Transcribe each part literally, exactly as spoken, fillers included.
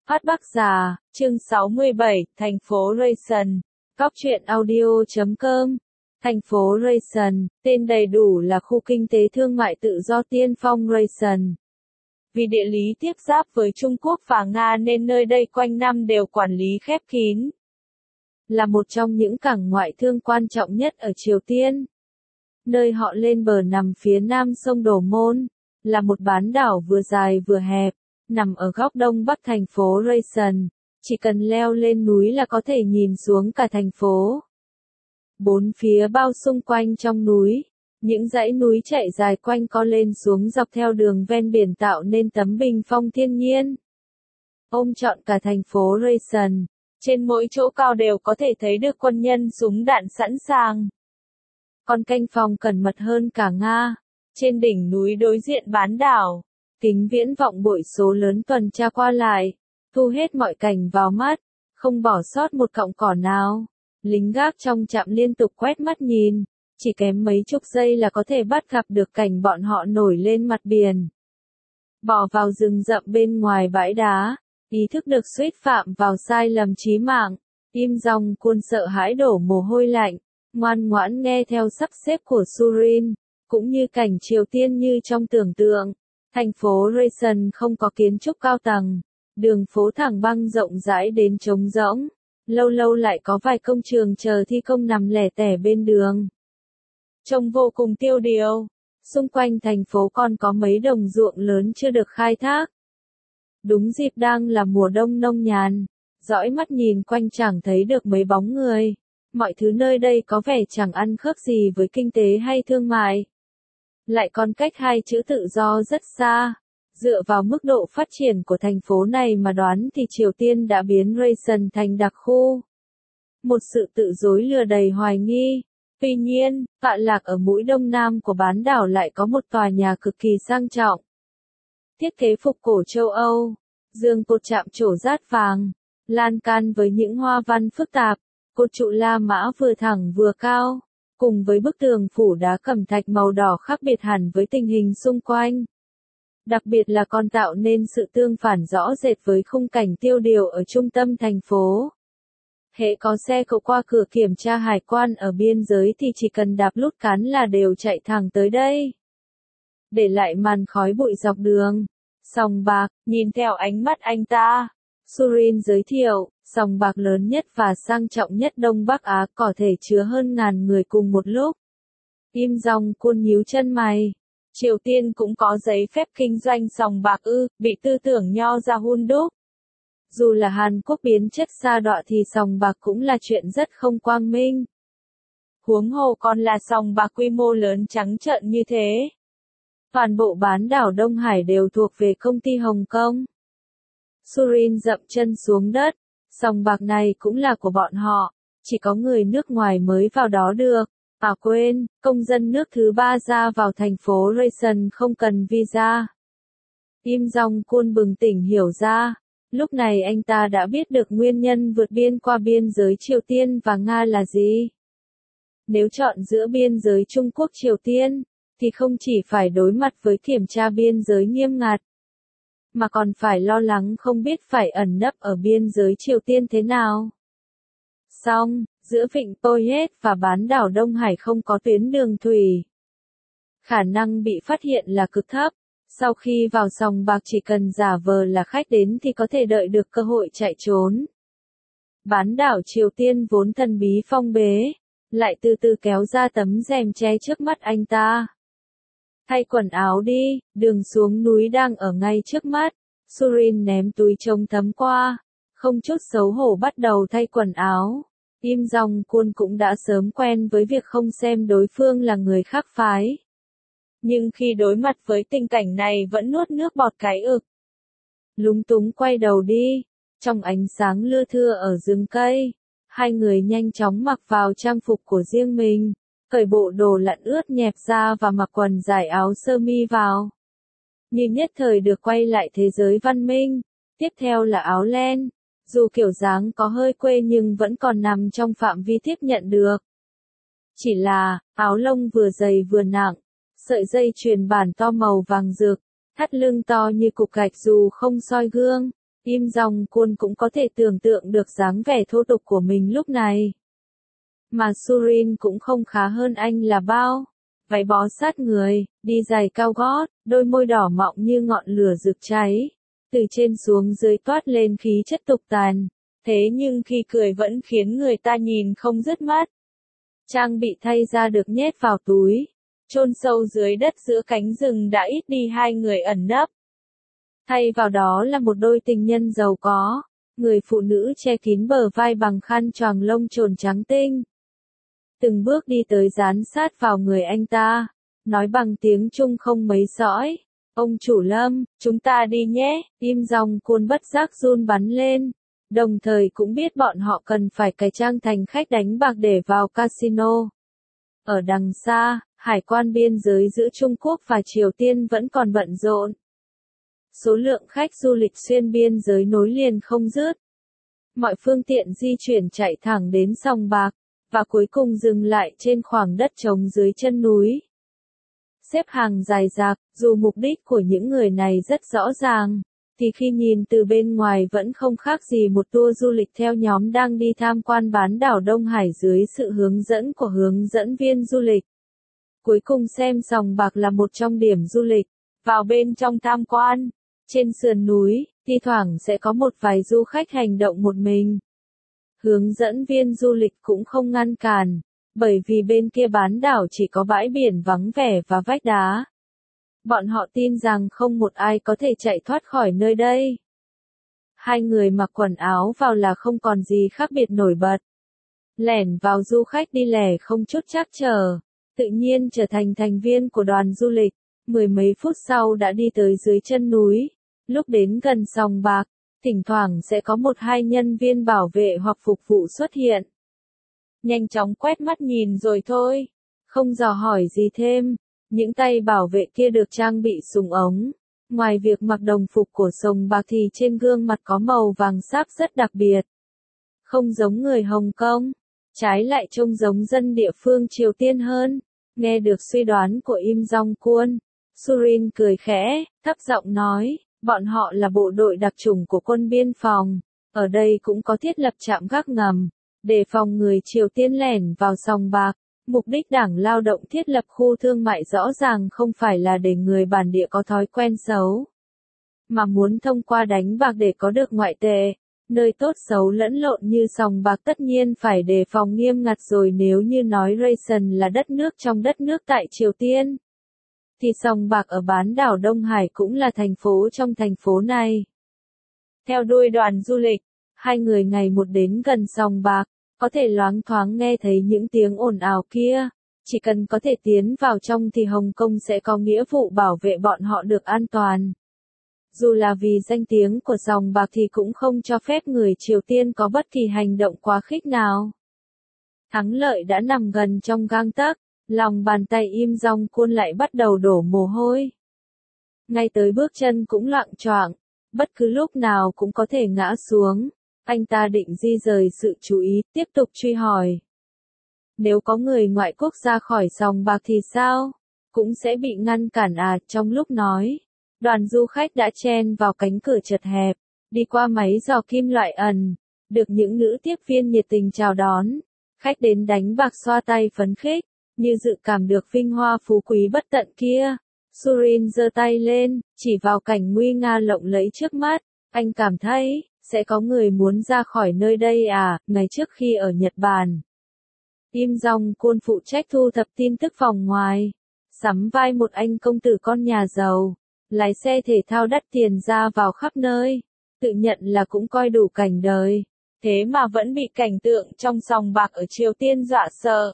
Phát Bắc Già, chương sáu mươi bảy, thành phố Rayson. Cóc truyện audio chấm com. Thành phố Rayson, tên đầy đủ là Khu Kinh tế Thương mại Tự do Tiên Phong Rayson. Vì địa lý tiếp giáp với Trung Quốc và Nga nên nơi đây quanh năm đều quản lý khép kín. Là một trong những cảng ngoại thương quan trọng nhất ở Triều Tiên. Nơi họ lên bờ nằm phía nam sông Đồ Môn, là một bán đảo vừa dài vừa hẹp, nằm ở góc đông bắc thành phố Rayson. Chỉ cần leo lên núi là có thể nhìn xuống cả thành phố. Bốn phía bao xung quanh trong núi, những dãy núi chạy dài quanh co lên xuống dọc theo đường ven biển tạo nên tấm bình phong thiên nhiên. Ôm trọn cả thành phố Rayson, trên mỗi chỗ cao đều có thể thấy được quân nhân súng đạn sẵn sàng. Còn canh phòng cẩn mật hơn cả Nga, trên đỉnh núi đối diện bán đảo, kính viễn vọng bội số lớn tuần tra qua lại, thu hết mọi cảnh vào mắt, không bỏ sót một cọng cỏ nào. Lính gác trong trạm liên tục quét mắt nhìn, chỉ kém mấy chục giây là có thể bắt gặp được cảnh bọn họ nổi lên mặt biển. Bỏ vào rừng rậm bên ngoài bãi đá, ý thức được suýt phạm vào sai lầm chí mạng, Im Dòng Quân sợ hãi đổ mồ hôi lạnh, ngoan ngoãn nghe theo sắp xếp của Surin, cũng như cảnh Triều Tiên như trong tưởng tượng. Thành phố Rayson không có kiến trúc cao tầng, đường phố thẳng băng rộng rãi đến trống rỗng, lâu lâu lại có vài công trường chờ thi công nằm lẻ tẻ bên đường. Trông vô cùng tiêu điều, xung quanh thành phố còn có mấy đồng ruộng lớn chưa được khai thác. Đúng dịp đang là mùa đông nông nhàn, dõi mắt nhìn quanh chẳng thấy được mấy bóng người, mọi thứ nơi đây có vẻ chẳng ăn khớp gì với kinh tế hay thương mại. Lại còn cách hai chữ tự do rất xa. Dựa vào mức độ phát triển của thành phố này mà đoán thì Triều Tiên đã biến Rayson thành đặc khu. Một sự tự dối lừa đầy hoài nghi. Tuy nhiên, tọa lạc ở mũi đông nam của bán đảo lại có một tòa nhà cực kỳ sang trọng. Thiết kế phục cổ châu Âu, giường cột chạm trổ rát vàng, lan can với những hoa văn phức tạp, cột trụ La Mã vừa thẳng vừa cao, cùng với bức tường phủ đá cẩm thạch màu đỏ khác biệt hẳn với tình hình xung quanh. Đặc biệt là còn tạo nên sự tương phản rõ rệt với khung cảnh tiêu điều ở trung tâm thành phố. Hễ có xe cộ qua cửa kiểm tra hải quan ở biên giới thì chỉ cần đạp nút cán là đều chạy thẳng tới đây. Để lại màn khói bụi dọc đường. Sòng bạc, nhìn theo ánh mắt anh ta, Surin giới thiệu, sòng bạc lớn nhất và sang trọng nhất Đông Bắc Á có thể chứa hơn ngàn người cùng một lúc. Im Dòng Quân nhíu chân mày. Triều Tiên cũng có giấy phép kinh doanh sòng bạc ư, bị tư tưởng nho ra hun đúc. Dù là Hàn Quốc biến chất sa đọa thì sòng bạc cũng là chuyện rất không quang minh. Huống hồ còn là sòng bạc quy mô lớn trắng trợn như thế. Toàn bộ bán đảo Đông Hải đều thuộc về công ty Hồng Kông. Surin dậm chân xuống đất, sòng bạc này cũng là của bọn họ, chỉ có người nước ngoài mới vào đó được. À quên, công dân nước thứ ba ra vào thành phố Rayson không cần visa. Im Dòng Quân bừng tỉnh hiểu ra, lúc này anh ta đã biết được nguyên nhân vượt biên qua biên giới Triều Tiên và Nga là gì. Nếu chọn giữa biên giới Trung Quốc Triều Tiên, thì không chỉ phải đối mặt với kiểm tra biên giới nghiêm ngặt, mà còn phải lo lắng không biết phải ẩn nấp ở biên giới Triều Tiên thế nào. Song, giữa vịnh Poyet và bán đảo Đông Hải không có tuyến đường thủy. Khả năng bị phát hiện là cực thấp, sau khi vào sòng bạc chỉ cần giả vờ là khách đến thì có thể đợi được cơ hội chạy trốn. Bán đảo Triều Tiên vốn thần bí phong bế, lại từ từ kéo ra tấm rèm che trước mắt anh ta. Thay quần áo đi, đường xuống núi đang ở ngay trước mắt. Surin ném túi trông thấm qua, không chút xấu hổ bắt đầu thay quần áo. Im Dòng Quân cũng đã sớm quen với việc không xem đối phương là người khác phái. Nhưng khi đối mặt với tình cảnh này vẫn nuốt nước bọt cái ực. Lúng túng quay đầu đi, trong ánh sáng lưa thưa ở rừng cây, hai người nhanh chóng mặc vào trang phục của riêng mình, cởi bộ đồ lặn ướt nhẹp ra và mặc quần dài áo sơ mi vào. Như nhất thời được quay lại thế giới văn minh. Tiếp theo là áo len. Dù kiểu dáng có hơi quê nhưng vẫn còn nằm trong phạm vi tiếp nhận được. Chỉ là, áo lông vừa dày vừa nặng, sợi dây chuyền bản to màu vàng rực, thắt lưng to như cục gạch dù không soi gương, Im Dòng Quân cũng có thể tưởng tượng được dáng vẻ thô tục của mình lúc này. Mà Surin cũng không khá hơn anh là bao. Váy bó sát người, đi giày cao gót, đôi môi đỏ mọng như ngọn lửa rực cháy. Từ trên xuống dưới toát lên khí chất tục tàn. Thế nhưng khi cười vẫn khiến người ta nhìn không dứt mắt. Trang bị thay ra được nhét vào túi. Chôn sâu dưới đất giữa cánh rừng đã ít đi hai người ẩn nấp. Thay vào đó là một đôi tình nhân giàu có. Người phụ nữ che kín bờ vai bằng khăn choàng lông trồn trắng tinh. Từng bước đi tới dán sát vào người anh ta. Nói bằng tiếng Trung không mấy sõi. Ông chủ Lâm, chúng ta đi nhé. Im Dòng Quân bất giác run bắn lên. Đồng thời cũng biết bọn họ cần phải cải trang thành khách đánh bạc để vào casino. Ở đằng xa, hải quan biên giới giữa Trung Quốc và Triều Tiên vẫn còn bận rộn. Số lượng khách du lịch xuyên biên giới nối liền không dứt. Mọi phương tiện di chuyển chạy thẳng đến sòng bạc, và cuối cùng dừng lại trên khoảng đất trống dưới chân núi. Xếp hàng dài dạc, dù mục đích của những người này rất rõ ràng, thì khi nhìn từ bên ngoài vẫn không khác gì một tour du lịch theo nhóm đang đi tham quan bán đảo Đông Hải dưới sự hướng dẫn của hướng dẫn viên du lịch. Cuối cùng xem sòng bạc là một trong điểm du lịch, vào bên trong tham quan. Trên sườn núi, thi thoảng sẽ có một vài du khách hành động một mình. Hướng dẫn viên du lịch cũng không ngăn cản, bởi vì bên kia bán đảo chỉ có bãi biển vắng vẻ và vách đá. Bọn họ tin rằng không một ai có thể chạy thoát khỏi nơi đây. Hai người mặc quần áo vào là không còn gì khác biệt nổi bật. Lẻn vào du khách đi lẻ không chút trắc trở, tự nhiên trở thành thành viên của đoàn du lịch. Mười mấy phút sau đã đi tới dưới chân núi. Lúc đến gần sòng bạc, thỉnh thoảng sẽ có một hai nhân viên bảo vệ hoặc phục vụ xuất hiện. Nhanh chóng quét mắt nhìn rồi thôi, không dò hỏi gì thêm. Những tay bảo vệ kia được trang bị súng ống. Ngoài việc mặc đồng phục của sòng bạc thì trên gương mặt có màu vàng sáp rất đặc biệt. Không giống người Hồng Kông, trái lại trông giống dân địa phương Triều Tiên hơn. Nghe được suy đoán của Im Dòng Quân, Surin cười khẽ, thấp giọng nói, bọn họ là bộ đội đặc chủng của quân biên phòng, ở đây cũng có thiết lập trạm gác ngầm, để phòng người Triều Tiên lẻn vào sòng bạc. Mục đích Đảng Lao động thiết lập khu thương mại rõ ràng không phải là để người bản địa có thói quen xấu, mà muốn thông qua đánh bạc để có được ngoại tệ. Nơi tốt xấu lẫn lộn như sòng bạc tất nhiên phải đề phòng nghiêm ngặt rồi, nếu như nói Rayson là đất nước trong đất nước tại Triều Tiên, thì sòng bạc ở bán đảo Đông Hải cũng là thành phố trong thành phố này. Theo đuôi đoàn du lịch, hai người ngày một đến gần sòng bạc, có thể loáng thoáng nghe thấy những tiếng ồn ào kia. Chỉ cần có thể tiến vào trong thì Hồng Kông sẽ có nghĩa vụ bảo vệ bọn họ được an toàn. Dù là vì danh tiếng của sòng bạc thì cũng không cho phép người Triều Tiên có bất kỳ hành động quá khích nào. Thắng lợi đã nằm gần trong gang tấc, lòng bàn tay Im Dòng Quân lại bắt đầu đổ mồ hôi. Ngay tới bước chân cũng loạng choạng, bất cứ lúc nào cũng có thể ngã xuống. Anh ta định di rời sự chú ý, tiếp tục truy hỏi. Nếu có người ngoại quốc ra khỏi sòng bạc thì sao? Cũng sẽ bị ngăn cản à? Trong lúc nói, đoàn du khách đã chen vào cánh cửa chật hẹp, đi qua máy dò kim loại ẩn, được những nữ tiếp viên nhiệt tình chào đón. Khách đến đánh bạc xoa tay phấn khích, như dự cảm được vinh hoa phú quý bất tận kia. Surin giơ tay lên, chỉ vào cảnh nguy nga lộng lẫy trước mắt. Anh cảm thấy, sẽ có người muốn ra khỏi nơi đây à? Ngày trước khi ở Nhật Bản, Im Dòng Quân phụ trách thu thập tin tức vòng ngoài, sắm vai một anh công tử con nhà giàu, lái xe thể thao đắt tiền ra vào khắp nơi, tự nhận là cũng coi đủ cảnh đời, thế mà vẫn bị cảnh tượng trong sòng bạc ở Triều Tiên dọa sợ.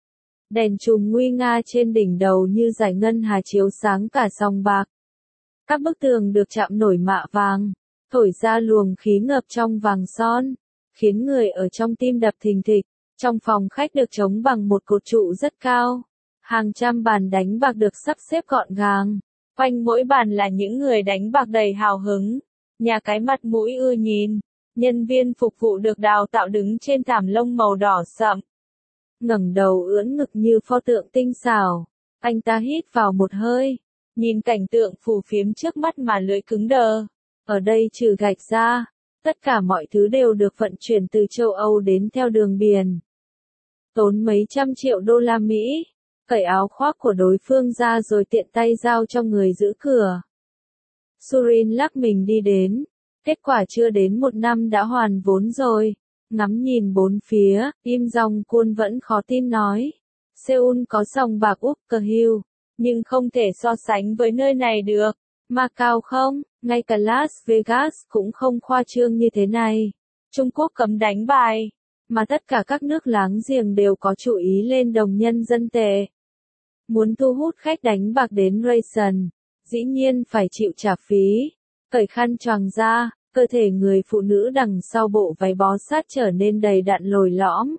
Đèn chùm nguy nga trên đỉnh đầu như dải ngân hà chiếu sáng cả sòng bạc. Các bức tường được chạm nổi mạ vàng, thổi ra luồng khí ngập trong vàng son, khiến người ở trong tim đập thình thịch. Trong phòng khách được chống bằng một cột trụ rất cao, hàng trăm bàn đánh bạc được sắp xếp gọn gàng, quanh mỗi bàn là những người đánh bạc đầy hào hứng, nhà cái mặt mũi ưa nhìn, nhân viên phục vụ được đào tạo đứng trên thảm lông màu đỏ sậm, ngẩng đầu ưỡn ngực như pho tượng tinh xảo. Anh ta hít vào một hơi, nhìn cảnh tượng phù phiếm trước mắt mà lưỡi cứng đờ. Ở đây trừ gạch ra, tất cả mọi thứ đều được vận chuyển từ châu Âu đến theo đường biển. Tốn mấy trăm triệu đô la Mỹ, cởi áo khoác của đối phương ra rồi tiện tay giao cho người giữ cửa. Surin lắc mình đi đến, kết quả chưa đến một năm đã hoàn vốn rồi. Ngắm nhìn bốn phía, Im Jong Kun vẫn khó tin nói. Seoul có sòng bạc Upper Hill, nhưng không thể so sánh với nơi này được. Macau không, ngay cả Las Vegas cũng không khoa trương như thế này. Trung Quốc cấm đánh bài, mà tất cả các nước láng giềng đều có chú ý lên đồng nhân dân tệ. Muốn thu hút khách đánh bạc đến Rayson, dĩ nhiên phải chịu trả phí. Cởi khăn choàng ra, cơ thể người phụ nữ đằng sau bộ váy bó sát trở nên đầy đặn lồi lõm.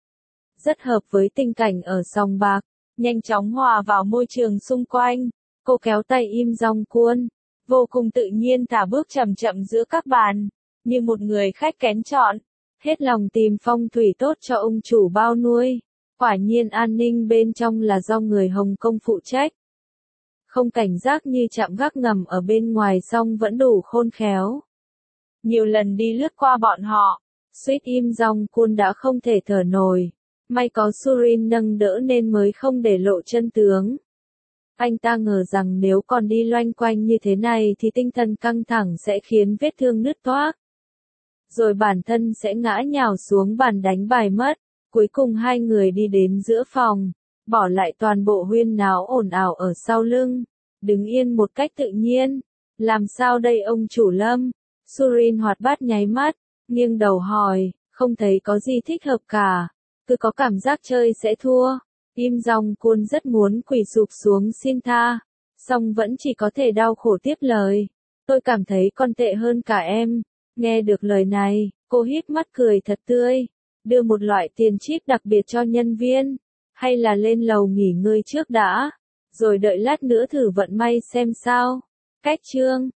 Rất hợp với tình cảnh ở sòng bạc, nhanh chóng hòa vào môi trường xung quanh. Cô kéo tay Im Jong Kun, vô cùng tự nhiên thả bước chậm chậm giữa các bàn, như một người khách kén chọn, hết lòng tìm phong thủy tốt cho ông chủ bao nuôi. Quả nhiên an ninh bên trong là do người Hồng Kông phụ trách. Không cảnh giác như trạm gác ngầm ở bên ngoài song vẫn đủ khôn khéo. Nhiều lần đi lướt qua bọn họ, suýt Im Jong Kun đã không thể thở nổi. May có Surin nâng đỡ nên mới không để lộ chân tướng. Anh ta ngờ rằng nếu còn đi loanh quanh như thế này thì tinh thần căng thẳng sẽ khiến vết thương nứt toác. Rồi bản thân sẽ ngã nhào xuống bàn đánh bài mất. Cuối cùng hai người đi đến giữa phòng, bỏ lại toàn bộ huyên náo ồn ào ở sau lưng, đứng yên một cách tự nhiên. Làm sao đây ông chủ Lâm? Surin hoạt bát nháy mắt, nghiêng đầu hỏi, không thấy có gì thích hợp cả, cứ có cảm giác chơi sẽ thua. Im Jong Kun rất muốn quỳ sụp xuống xin tha, song vẫn chỉ có thể đau khổ tiếp lời. Tôi cảm thấy còn tệ hơn cả em. Nghe được lời này, cô híp mắt cười thật tươi, đưa một loại tiền chip đặc biệt cho nhân viên, hay là lên lầu nghỉ ngơi trước đã, rồi đợi lát nữa thử vận may xem sao. Cách chương